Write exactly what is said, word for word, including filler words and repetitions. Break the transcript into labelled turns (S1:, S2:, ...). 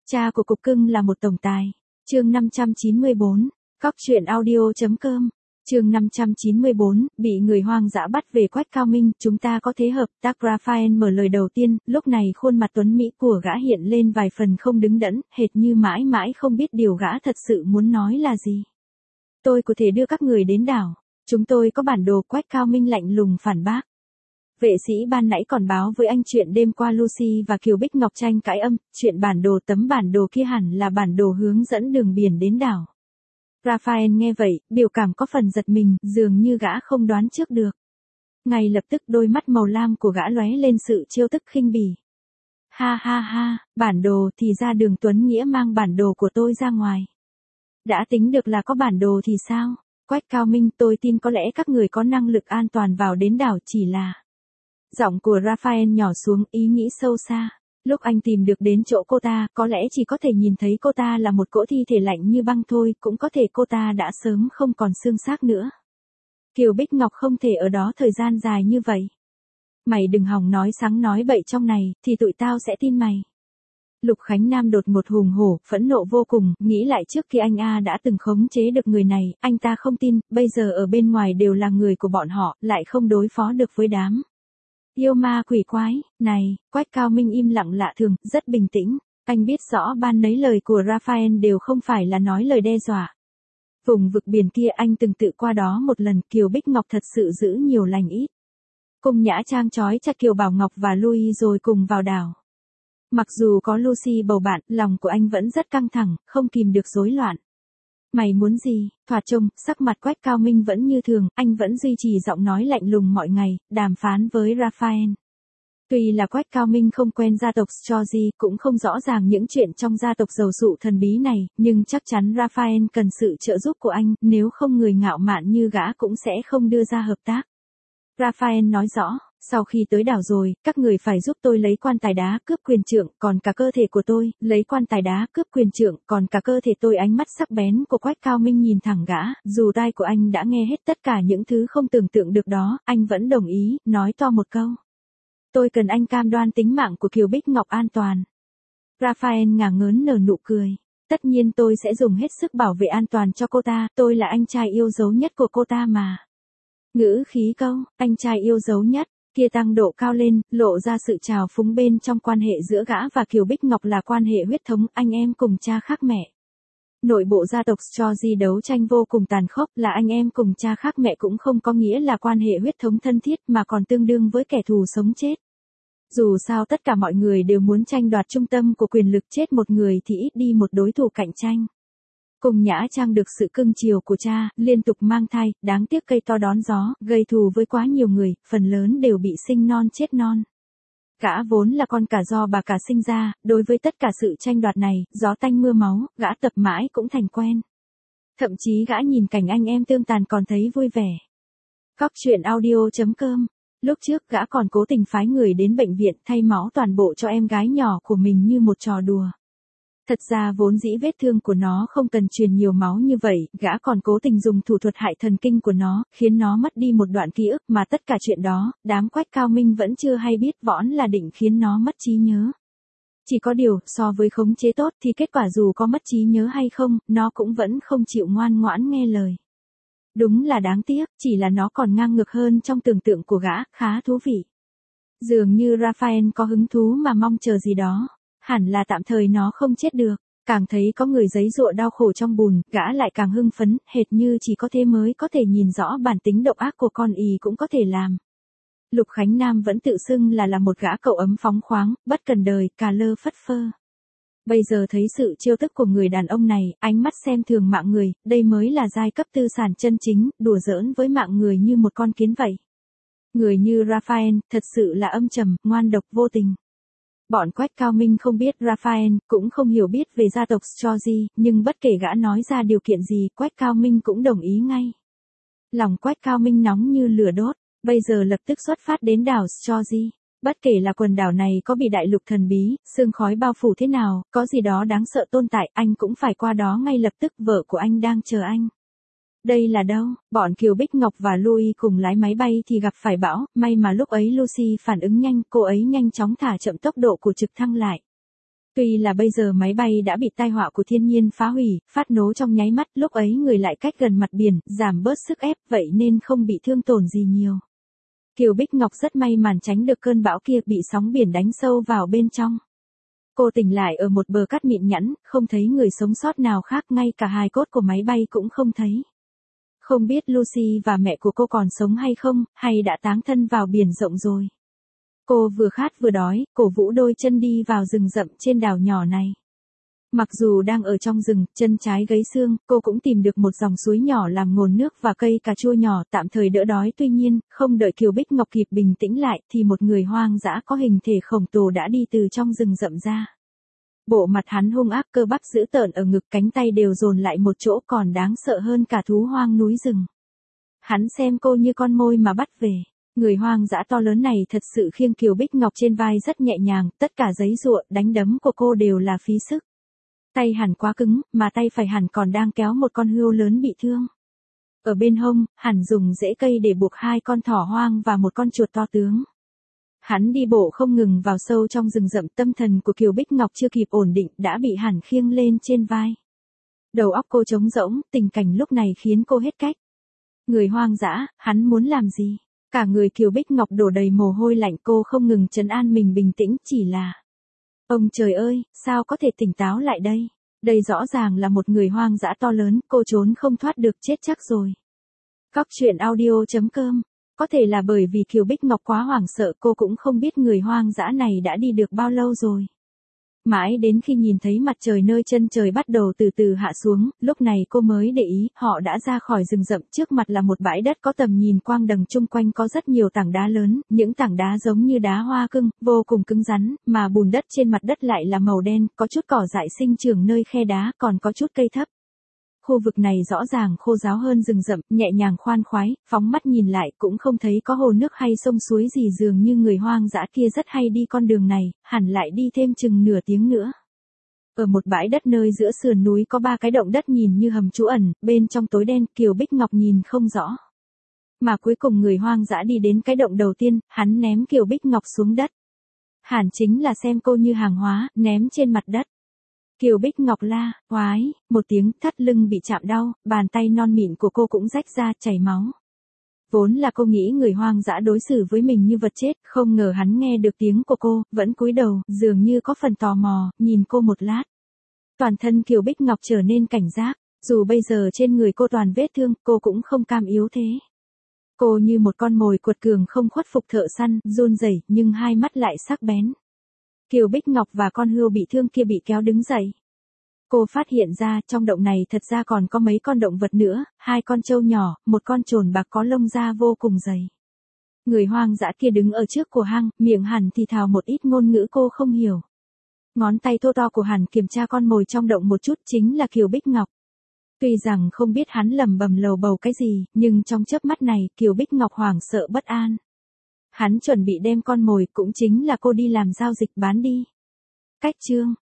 S1: Cha của cục cưng là một tổng tài. Chương năm trăm chín mươi bốn. Cóc truyện audio.com. Chương năm trăm chín mươi bốn, bị người hoang dã bắt về Quách Cao Minh, chúng ta có thế hợp tác. Raphael mở lời đầu tiên, lúc này khuôn mặt tuấn mỹ của gã hiện lên vài phần không đứng đắn, hệt như mãi mãi không biết điều gã thật sự muốn nói là gì. Tôi có thể đưa các người đến đảo. Chúng tôi có bản đồ. Quách Cao Minh lạnh lùng phản bác. Vệ sĩ ban nãy còn báo với anh chuyện đêm qua Lucy và Kiều Bích Ngọc tranh cãi âm, chuyện bản đồ tấm bản đồ kia hẳn là bản đồ hướng dẫn đường biển đến đảo. Raphael nghe vậy, biểu cảm có phần giật mình, dường như gã không đoán trước được. Ngay lập tức đôi mắt màu lam của gã lóe lên sự trêu tức khinh bỉ. Ha ha ha, bản đồ thì ra Đường Tuấn Nghĩa mang bản đồ của tôi ra ngoài. Đã tính được là có bản đồ thì sao? Quách Cao Minh, tôi tin có lẽ các người có năng lực an toàn vào đến đảo, chỉ là... Giọng của Raphael nhỏ xuống, ý nghĩ sâu xa. Lúc anh tìm được đến chỗ cô ta, có lẽ chỉ có thể nhìn thấy cô ta là một cỗ thi thể lạnh như băng thôi, cũng có thể cô ta đã sớm không còn xương xác nữa. Kiều Bích Ngọc không thể ở đó thời gian dài như vậy. Mày đừng hòng nói sáng nói bậy trong này, thì tụi tao sẽ tin mày. Lục Khánh Nam đột một hùng hổ, phẫn nộ vô cùng, nghĩ lại trước khi anh A đã từng khống chế được người này, anh ta không tin, bây giờ ở bên ngoài đều là người của bọn họ, lại không đối phó được với đám yêu ma quỷ quái. Này, Quách Cao Minh im lặng lạ thường, rất bình tĩnh. Anh biết rõ ban nấy lời của Raphael đều không phải là nói lời đe dọa. Vùng vực biển kia anh từng tự qua đó một lần, Kiều Bích Ngọc thật sự giữ nhiều lành ít. Cung Nhã Trang trói chặt Kiều Bảo Ngọc và Louis rồi cùng vào đảo. Mặc dù có Lucy bầu bạn, lòng của anh vẫn rất căng thẳng, không kìm được rối loạn. Mày muốn gì? Thoạt trông, sắc mặt Quách Cao Minh vẫn như thường, anh vẫn duy trì giọng nói lạnh lùng mọi ngày, đàm phán với Raphael. Tuy là Quách Cao Minh không quen gia tộc Georgie, cũng không rõ ràng những chuyện trong gia tộc giàu sụ thần bí này, nhưng chắc chắn Raphael cần sự trợ giúp của anh, nếu không người ngạo mạn như gã cũng sẽ không đưa ra hợp tác. Raphael nói rõ, sau khi tới đảo rồi, các người phải giúp tôi lấy quan tài đá cướp quyền trượng, còn cả cơ thể của tôi, lấy quan tài đá cướp quyền trượng, còn cả cơ thể tôi. Ánh mắt sắc bén của Quách Cao Minh nhìn thẳng gã, dù tai của anh đã nghe hết tất cả những thứ không tưởng tượng được đó, anh vẫn đồng ý, nói to một câu. Tôi cần anh cam đoan tính mạng của Kiều Bích Ngọc an toàn. Raphael ngả ngớn nở nụ cười. Tất nhiên tôi sẽ dùng hết sức bảo vệ an toàn cho cô ta, tôi là anh trai yêu dấu nhất của cô ta mà. Ngữ khí câu, anh trai yêu dấu nhất, kia tăng độ cao lên, lộ ra sự trào phúng bên trong quan hệ giữa gã và Kiều Bích Ngọc là quan hệ huyết thống, anh em cùng cha khác mẹ. Nội bộ gia tộc Georgie đấu tranh vô cùng tàn khốc, là anh em cùng cha khác mẹ cũng không có nghĩa là quan hệ huyết thống thân thiết mà còn tương đương với kẻ thù sống chết. Dù sao tất cả mọi người đều muốn tranh đoạt trung tâm của quyền lực, chết một người thì ít đi một đối thủ cạnh tranh. Cung Nhã Trang được sự cưng chiều của cha, liên tục mang thai, đáng tiếc cây to đón gió, gây thù với quá nhiều người, phần lớn đều bị sinh non chết non. Gã vốn là con cả do bà cả sinh ra, đối với tất cả sự tranh đoạt này, gió tanh mưa máu, gã tập mãi cũng thành quen. Thậm chí gã nhìn cảnh anh em tương tàn còn thấy vui vẻ. Cóc truyện audio.com. Lúc trước gã còn cố tình phái người đến bệnh viện thay máu toàn bộ cho em gái nhỏ của mình như một trò đùa. Thật ra vốn dĩ vết thương của nó không cần truyền nhiều máu như vậy, gã còn cố tình dùng thủ thuật hại thần kinh của nó, khiến nó mất đi một đoạn ký ức, mà tất cả chuyện đó, đám Quách Cao Minh vẫn chưa hay biết võn là định khiến nó mất trí nhớ. Chỉ có điều, so với khống chế tốt thì kết quả dù có mất trí nhớ hay không, nó cũng vẫn không chịu ngoan ngoãn nghe lời. Đúng là đáng tiếc, chỉ là nó còn ngang ngược hơn trong tưởng tượng của gã, khá thú vị. Dường như Raphael có hứng thú mà mong chờ gì đó. Hẳn là tạm thời nó không chết được, càng thấy có người giấy giụa đau khổ trong bùn, gã lại càng hưng phấn, hệt như chỉ có thế mới có thể nhìn rõ bản tính độc ác của con ì cũng có thể làm. Lục Khánh Nam vẫn tự xưng là là một gã cậu ấm phóng khoáng, bất cần đời, cà lơ phất phơ. Bây giờ thấy sự trêu tức của người đàn ông này, ánh mắt xem thường mạng người, đây mới là giai cấp tư sản chân chính, đùa giỡn với mạng người như một con kiến vậy. Người như Raphael, thật sự là âm trầm, ngoan độc vô tình. Bọn Quách Cao Minh không biết Raphael, cũng không hiểu biết về gia tộc Georgie, nhưng bất kể gã nói ra điều kiện gì, Quách Cao Minh cũng đồng ý ngay. Lòng Quách Cao Minh nóng như lửa đốt, bây giờ lập tức xuất phát đến đảo Georgie. Bất kể là quần đảo này có bị đại lục thần bí, sương khói bao phủ thế nào, có gì đó đáng sợ tồn tại, anh cũng phải qua đó ngay lập tức, vợ của anh đang chờ anh. Đây là đâu? Bọn Kiều Bích Ngọc và Louis cùng lái máy bay thì gặp phải bão, may mà lúc ấy Lucy phản ứng nhanh, cô ấy nhanh chóng thả chậm tốc độ của trực thăng lại. Tuy là bây giờ máy bay đã bị tai họa của thiên nhiên phá hủy, phát nổ trong nháy mắt, lúc ấy người lại cách gần mặt biển, giảm bớt sức ép, vậy nên không bị thương tổn gì nhiều. Kiều Bích Ngọc rất may mắn tránh được cơn bão kia, bị sóng biển đánh sâu vào bên trong. Cô tỉnh lại ở một bờ cát mịn nhẵn, không thấy người sống sót nào khác, ngay cả hài cốt của máy bay cũng không thấy. Không biết Lucy và mẹ của cô còn sống hay không, hay đã táng thân vào biển rộng rồi. Cô vừa khát vừa đói, cổ vũ đôi chân đi vào rừng rậm trên đảo nhỏ này. Mặc dù đang ở trong rừng, chân trái gãy xương, cô cũng tìm được một dòng suối nhỏ làm nguồn nước và cây cà chua nhỏ, tạm thời đỡ đói. Tuy nhiên, không đợi Kiều Bích Ngọc kịp bình tĩnh lại, thì một người hoang dã có hình thể khổng lồ đã đi từ trong rừng rậm ra. Bộ mặt hắn hung ác, cơ bắp dữ tợn ở ngực, cánh tay đều dồn lại một chỗ, còn đáng sợ hơn cả thú hoang núi rừng. Hắn xem cô như con mồi mà bắt về. Người hoang dã to lớn này thật sự khiêng Kiều Bích Ngọc trên vai rất nhẹ nhàng, tất cả giấy giụa, đánh đấm của cô đều là phí sức. Tay hẳn quá cứng, mà tay phải hẳn còn đang kéo một con hươu lớn bị thương. Ở bên hông, hẳn dùng rễ cây để buộc hai con thỏ hoang và một con chuột to tướng. Hắn đi bộ không ngừng vào sâu trong rừng rậm, tâm thần của Kiều Bích Ngọc chưa kịp ổn định, đã bị hẳn khiêng lên trên vai. Đầu óc cô trống rỗng, tình cảnh lúc này khiến cô hết cách. Người hoang dã, hắn muốn làm gì? Cả người Kiều Bích Ngọc đổ đầy mồ hôi lạnh, cô không ngừng trấn an mình bình tĩnh, chỉ là... Ông trời ơi, sao có thể tỉnh táo lại đây? Đây rõ ràng là một người hoang dã to lớn, cô trốn không thoát được, chết chắc rồi. Cóc truyện audio chấm com. Có thể là bởi vì Kiều Bích Ngọc quá hoảng sợ, cô cũng không biết người hoang dã này đã đi được bao lâu rồi. Mãi đến khi nhìn thấy mặt trời nơi chân trời bắt đầu từ từ hạ xuống, lúc này cô mới để ý, họ đã ra khỏi rừng rậm, trước mặt là một bãi đất có tầm nhìn quang đằng, chung quanh có rất nhiều tảng đá lớn, những tảng đá giống như đá hoa cưng, vô cùng cứng rắn, mà bùn đất trên mặt đất lại là màu đen, có chút cỏ dại sinh trưởng nơi khe đá, còn có chút cây thấp. Khu vực này rõ ràng khô ráo hơn rừng rậm, nhẹ nhàng khoan khoái, phóng mắt nhìn lại cũng không thấy có hồ nước hay sông suối gì, dường như người hoang dã kia rất hay đi con đường này, hẳn lại đi thêm chừng nửa tiếng nữa. Ở một bãi đất nơi giữa sườn núi có ba cái động đất nhìn như hầm trú ẩn, bên trong tối đen, Kiều Bích Ngọc nhìn không rõ. Mà cuối cùng người hoang dã đi đến cái động đầu tiên, hắn ném Kiều Bích Ngọc xuống đất. Hẳn chính là xem cô như hàng hóa, ném trên mặt đất. Kiều Bích Ngọc la, oái, một tiếng, thắt lưng bị chạm đau, bàn tay non mịn của cô cũng rách ra, chảy máu. Vốn là cô nghĩ người hoang dã đối xử với mình như vật chết, không ngờ hắn nghe được tiếng của cô, vẫn cúi đầu, dường như có phần tò mò, nhìn cô một lát. Toàn thân Kiều Bích Ngọc trở nên cảnh giác, dù bây giờ trên người cô toàn vết thương, cô cũng không cam yếu thế. Cô như một con mồi cuột cường không khuất phục thợ săn, run rẩy nhưng hai mắt lại sắc bén. Kiều Bích Ngọc và con hươu bị thương kia bị kéo đứng dậy. Cô phát hiện ra trong động này thật ra còn có mấy con động vật nữa, hai con trâu nhỏ, một con trồn bạc có lông da vô cùng dày. Người hoang dã kia đứng ở trước của hang, miệng hẳn thì thào một ít ngôn ngữ cô không hiểu. Ngón tay thô to của hẳn kiểm tra con mồi trong động một chút, chính là Kiều Bích Ngọc. Tuy rằng không biết hắn lầm bầm lầu bầu cái gì, nhưng trong chớp mắt này, Kiều Bích Ngọc hoảng sợ bất an. Hắn chuẩn bị đem con mồi, cũng chính là cô đi làm giao dịch bán đi. Cách chương